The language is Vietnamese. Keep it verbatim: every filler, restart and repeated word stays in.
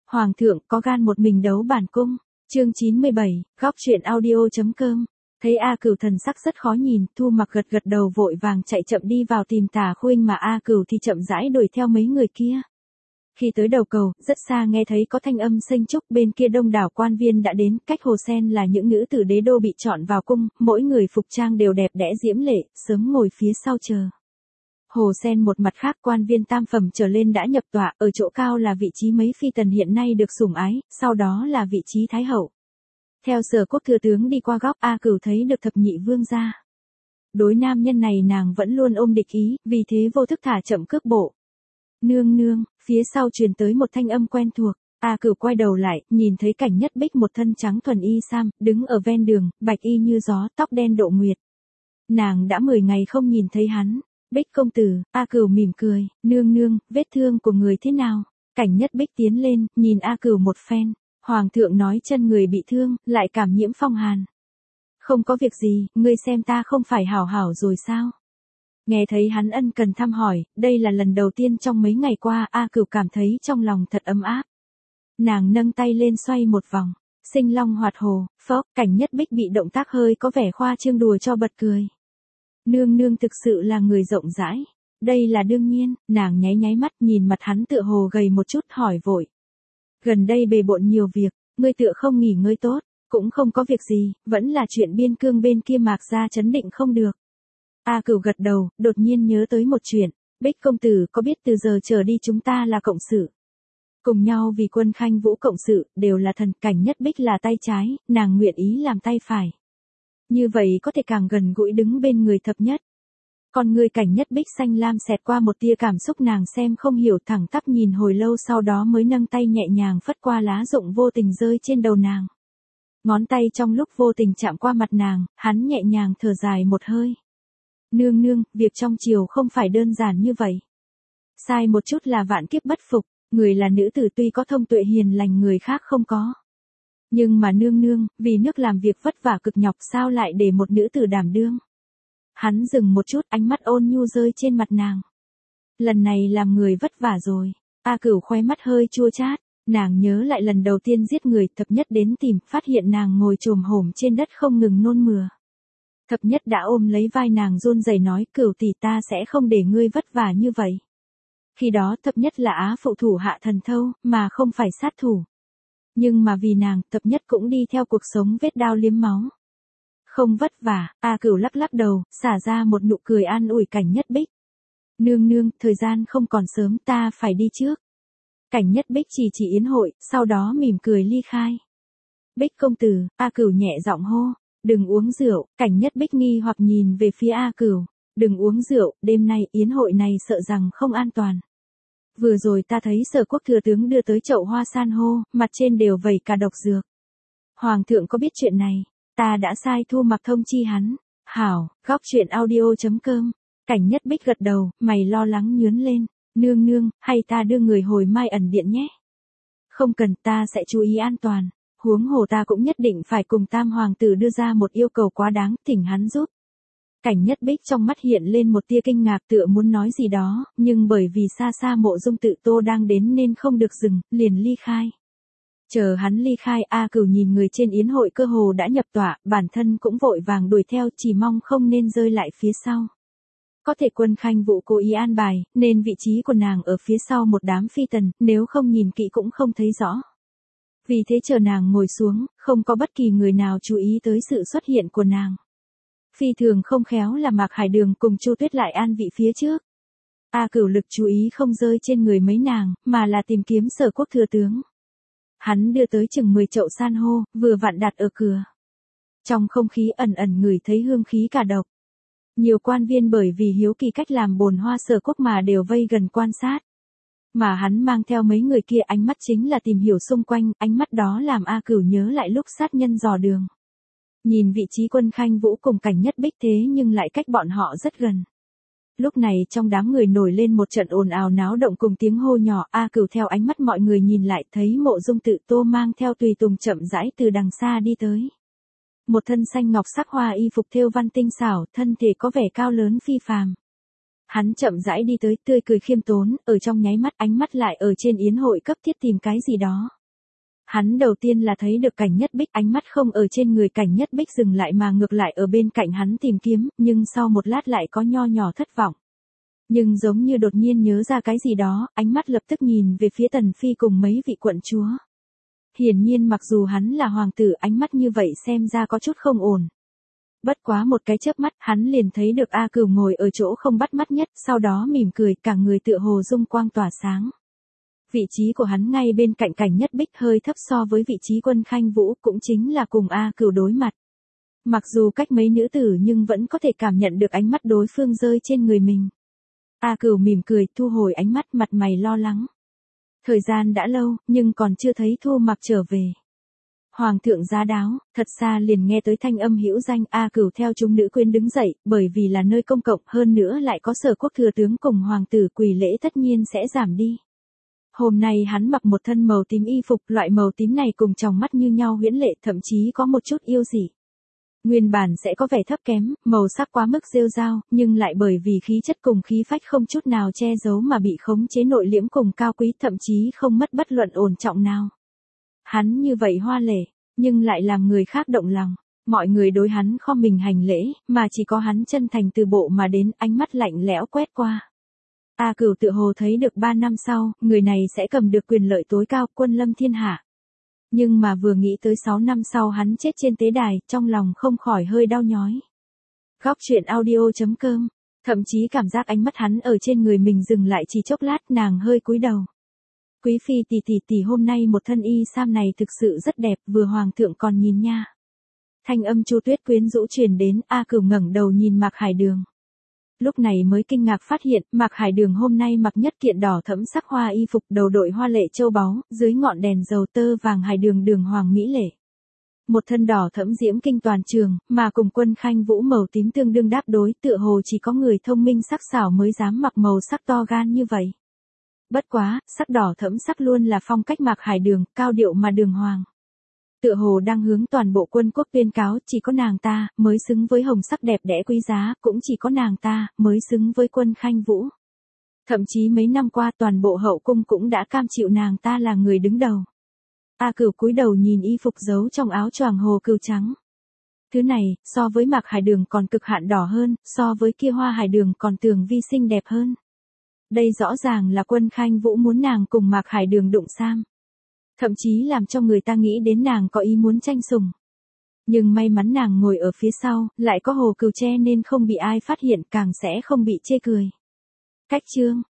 Hoàng thượng có gan một mình đấu bản cung. Chương chín mươi bảy, góc truyện audio.com. Thấy A Cửu thần sắc rất khó nhìn, Thu Mặc gật gật đầu vội vàng chạy chậm đi vào tìm Tả Khuynh mà A Cửu thì chậm rãi đuổi theo mấy người kia. Khi tới đầu cầu, rất xa nghe thấy có thanh âm xênh chúc, bên kia đông đảo quan viên đã đến, cách hồ sen là những nữ tử đế đô bị chọn vào cung, mỗi người phục trang đều đẹp đẽ diễm lệ, sớm ngồi phía sau chờ. Hồ sen một mặt khác, quan viên tam phẩm trở lên đã nhập tọa, ở chỗ cao là vị trí mấy phi tần hiện nay được sủng ái, sau đó là vị trí thái hậu. Theo Sở Quốc thừa tướng đi qua góc, A Cửu thấy được thập nhị vương gia. Đối nam nhân này nàng vẫn luôn ôm địch ý, vì thế vô thức thả chậm cước bộ. Nương nương, phía sau truyền tới một thanh âm quen thuộc. A Cửu quay đầu lại, nhìn thấy Cảnh Nhất Bích một thân trắng thuần y sam, đứng ở ven đường, bạch y như gió, tóc đen độ nguyệt. Nàng đã mười ngày không nhìn thấy hắn. Bích công tử, A Cửu mỉm cười, nương nương, vết thương của người thế nào? Cảnh Nhất Bích tiến lên, nhìn A Cửu một phen. Hoàng thượng nói chân người bị thương, lại cảm nhiễm phong hàn. Không có việc gì, ngươi xem ta không phải hảo hảo rồi sao? Nghe thấy hắn ân cần thăm hỏi, đây là lần đầu tiên trong mấy ngày qua A Cửu cảm thấy trong lòng thật ấm áp. Nàng nâng tay lên xoay một vòng, sinh long hoạt hồ, phốc, Cảnh Nhất Bích bị động tác hơi có vẻ khoa trương đùa cho bật cười. Nương nương thực sự là người rộng rãi. Đây là đương nhiên, nàng nháy nháy mắt nhìn mặt hắn tựa hồ gầy một chút hỏi vội. Gần đây bề bộn nhiều việc, ngươi tựa không nghỉ ngơi tốt, cũng không có việc gì, vẫn là chuyện biên cương bên kia Mạc gia chấn định không được. A Cửu gật đầu, đột nhiên nhớ tới một chuyện, Bích công tử có biết từ giờ trở đi chúng ta là cộng sự. Cùng nhau vì quân Khanh Vũ cộng sự, đều là thần. Cảnh Nhất Bích là tay trái, nàng nguyện ý làm tay phải. Như vậy có thể càng gần gũi đứng bên người thập nhất. Còn người Cảnh Nhất Bích xanh lam xẹt qua một tia cảm xúc, nàng xem không hiểu, thẳng tắp nhìn hồi lâu sau đó mới nâng tay nhẹ nhàng phất qua lá rụng vô tình rơi trên đầu nàng. Ngón tay trong lúc vô tình chạm qua mặt nàng, hắn nhẹ nhàng thở dài một hơi. Nương nương, việc trong triều không phải đơn giản như vậy. Sai một chút là vạn kiếp bất phục, người là nữ tử tuy có thông tuệ hiền lành người khác không có. Nhưng mà nương nương, vì nước làm việc vất vả cực nhọc sao lại để một nữ tử đảm đương. Hắn dừng một chút, ánh mắt ôn nhu rơi trên mặt nàng. Lần này làm người vất vả rồi. A Cửu khóe mắt hơi chua chát, nàng nhớ lại lần đầu tiên giết người, thập nhất đến tìm, phát hiện nàng ngồi chồm hổm trên đất không ngừng nôn mửa. Thập nhất đã ôm lấy vai nàng run rẩy nói, Cửu tỷ, ta sẽ không để ngươi vất vả như vậy. Khi đó thập nhất là á phụ thủ hạ thần thâu, mà không phải sát thủ. Nhưng mà vì nàng, thập nhất cũng đi theo cuộc sống vết đao liếm máu. Không vất vả. A Cửu lắc lắc đầu, xả ra một nụ cười an ủi Cảnh Nhất Bích. Nương nương, thời gian không còn sớm, ta phải đi trước. Cảnh Nhất Bích chỉ chỉ yến hội, sau đó mỉm cười ly khai. Bích công tử, A Cửu nhẹ giọng hô, đừng uống rượu. Cảnh Nhất Bích nghi hoặc nhìn về phía A Cửu, đừng uống rượu, đêm nay yến hội này sợ rằng không an toàn. Vừa rồi ta thấy Sở Quốc thừa tướng đưa tới chậu hoa san hô, mặt trên đều vẩy cả độc dược. Hoàng thượng có biết chuyện này? Ta đã sai Thu Mặc thông chi hắn. Hảo, góc truyện audio.com. Cảnh Nhất Bích gật đầu, mày lo lắng nhướn lên. Nương nương, hay ta đưa người hồi Mai ẩn điện nhé? Không cần, ta sẽ chú ý an toàn. Huống hồ ta cũng nhất định phải cùng tam hoàng tử đưa ra một yêu cầu quá đáng, thỉnh hắn giúp. Cảnh Nhất Bích trong mắt hiện lên một tia kinh ngạc, tựa muốn nói gì đó, nhưng bởi vì xa xa Mộ Dung Tự Tô đang đến nên không được dừng, liền ly khai. Chờ hắn ly khai, A Cửu nhìn người trên yến hội cơ hồ đã nhập tọa, bản thân cũng vội vàng đuổi theo, chỉ mong không nên rơi lại phía sau. Có thể quân Khanh Vũ cố ý an bài, nên vị trí của nàng ở phía sau một đám phi tần, nếu không nhìn kỹ cũng không thấy rõ. Vì thế chờ nàng ngồi xuống, không có bất kỳ người nào chú ý tới sự xuất hiện của nàng. Phi thường không khéo là Mạc Hải Đường cùng Chu Tuyết lại an vị phía trước. A Cửu lực chú ý không rơi trên người mấy nàng, mà là tìm kiếm Sở Quốc thừa tướng. Hắn đưa tới chừng mười chậu san hô, vừa vặn đặt ở cửa. Trong không khí ẩn ẩn ngửi thấy hương khí cả độc. Nhiều quan viên bởi vì hiếu kỳ cách làm bồn hoa Sở Quốc mà đều vây gần quan sát. Mà hắn mang theo mấy người kia, ánh mắt chính là tìm hiểu xung quanh, ánh mắt đó làm A Cửu nhớ lại lúc sát nhân dò đường. Nhìn vị trí quân Khanh Vũ cùng Cảnh Nhất Bích thế nhưng lại cách bọn họ rất gần. Lúc này trong đám người nổi lên một trận ồn ào náo động cùng tiếng hô nhỏ, A Cửu theo ánh mắt mọi người nhìn lại thấy Mộ Dung Tự Tô mang theo tùy tùng chậm rãi từ đằng xa đi tới. Một thân xanh ngọc sắc hoa y phục thêu văn tinh xảo, thân thể có vẻ cao lớn phi phàm. Hắn chậm rãi đi tới, tươi cười khiêm tốn, ở trong nháy mắt ánh mắt lại ở trên yến hội cấp thiết tìm cái gì đó. Hắn đầu tiên là thấy được Cảnh Nhất Bích, ánh mắt không ở trên người Cảnh Nhất Bích dừng lại mà ngược lại ở bên cạnh hắn tìm kiếm, nhưng sau một lát lại có nho nhỏ thất vọng. Nhưng giống như đột nhiên nhớ ra cái gì đó, ánh mắt lập tức nhìn về phía Tần Phi cùng mấy vị quận chúa. Hiển nhiên mặc dù hắn là hoàng tử, ánh mắt như vậy xem ra có chút không ổn. Bất quá một cái chớp mắt, hắn liền thấy được A Cửu ngồi ở chỗ không bắt mắt nhất, sau đó mỉm cười, cả người tựa hồ dung quang tỏa sáng. Vị trí của hắn ngay bên cạnh Cảnh Nhất Bích, hơi thấp so với vị trí Quân Khanh Vũ, cũng chính là cùng A Cửu đối mặt. Mặc dù cách mấy nữ tử nhưng vẫn có thể cảm nhận được ánh mắt đối phương rơi trên người mình. A Cửu mỉm cười, thu hồi ánh mắt, mặt mày lo lắng. Thời gian đã lâu, nhưng còn chưa thấy Thu Mặc trở về. Hoàng thượng giá đáo, thật xa liền nghe tới thanh âm hữu danh. A Cửu theo chúng nữ quyến đứng dậy, bởi vì là nơi công cộng, hơn nữa lại có Sở Quốc thừa tướng cùng hoàng tử, quỳ lễ tất nhiên sẽ giảm đi. Hôm nay hắn mặc một thân màu tím y phục, loại màu tím này cùng tròng mắt như nhau huyễn lệ, thậm chí có một chút yêu dị. Nguyên bản sẽ có vẻ thấp kém, màu sắc quá mức rêu rao, nhưng lại bởi vì khí chất cùng khí phách không chút nào che giấu mà bị khống chế nội liễm cùng cao quý, thậm chí không mất bất luận ổn trọng nào. Hắn như vậy hoa lệ, nhưng lại làm người khác động lòng. Mọi người đối hắn khom mình hành lễ, mà chỉ có hắn chân thành từ bộ mà đến, ánh mắt lạnh lẽo quét qua. A Cửu tựa hồ thấy được ba năm sau, người này sẽ cầm được quyền lợi tối cao, quân lâm thiên hạ. Nhưng mà vừa nghĩ tới sáu năm sau hắn chết trên tế đài, trong lòng không khỏi hơi đau nhói. Góc truyện audio chấm com, thậm chí cảm giác ánh mắt hắn ở trên người mình dừng lại chỉ chốc lát, nàng hơi cúi đầu. Quý phi tỷ tỷ tỷ, hôm nay một thân y sam này thực sự rất đẹp, vừa hoàng thượng còn nhìn nha. Thanh âm Chu Tuyết quyến rũ truyền đến, A Cửu ngẩng đầu nhìn Mạc Hải Đường. Lúc này mới kinh ngạc phát hiện, Mạc Hải Đường hôm nay mặc nhất kiện đỏ thẫm sắc hoa y phục, đầu đội hoa lệ châu báu, dưới ngọn đèn dầu tơ vàng Hải Đường đường hoàng mỹ lệ. Một thân đỏ thẫm diễm kinh toàn trường, mà cùng Quân Khanh Vũ màu tím tương đương đáp đối, tựa hồ chỉ có người thông minh sắc sảo mới dám mặc màu sắc to gan như vậy. Bất quá, sắc đỏ thẫm sắc luôn là phong cách Mạc Hải Đường, cao điệu mà đường hoàng. Tựa hồ đang hướng toàn bộ quân quốc tuyên cáo, chỉ có nàng ta mới xứng với hồng sắc đẹp đẽ quý giá, cũng chỉ có nàng ta mới xứng với Quân Khanh Vũ. Thậm chí mấy năm qua toàn bộ hậu cung cũng đã cam chịu nàng ta là người đứng đầu. A Cửu cúi đầu nhìn y phục giấu trong áo choàng hồ cừu trắng. Thứ này, so với Mạc Hải Đường còn cực hạn đỏ hơn, so với kia Hoa Hải Đường còn tường vi xinh đẹp hơn. Đây rõ ràng là Quân Khanh Vũ muốn nàng cùng Mạc Hải Đường đụng sam. Thậm chí làm cho người ta nghĩ đến nàng có ý muốn tranh sủng. Nhưng may mắn nàng ngồi ở phía sau, lại có hồ cừu che nên không bị ai phát hiện, càng sẽ không bị chê cười. Cách chương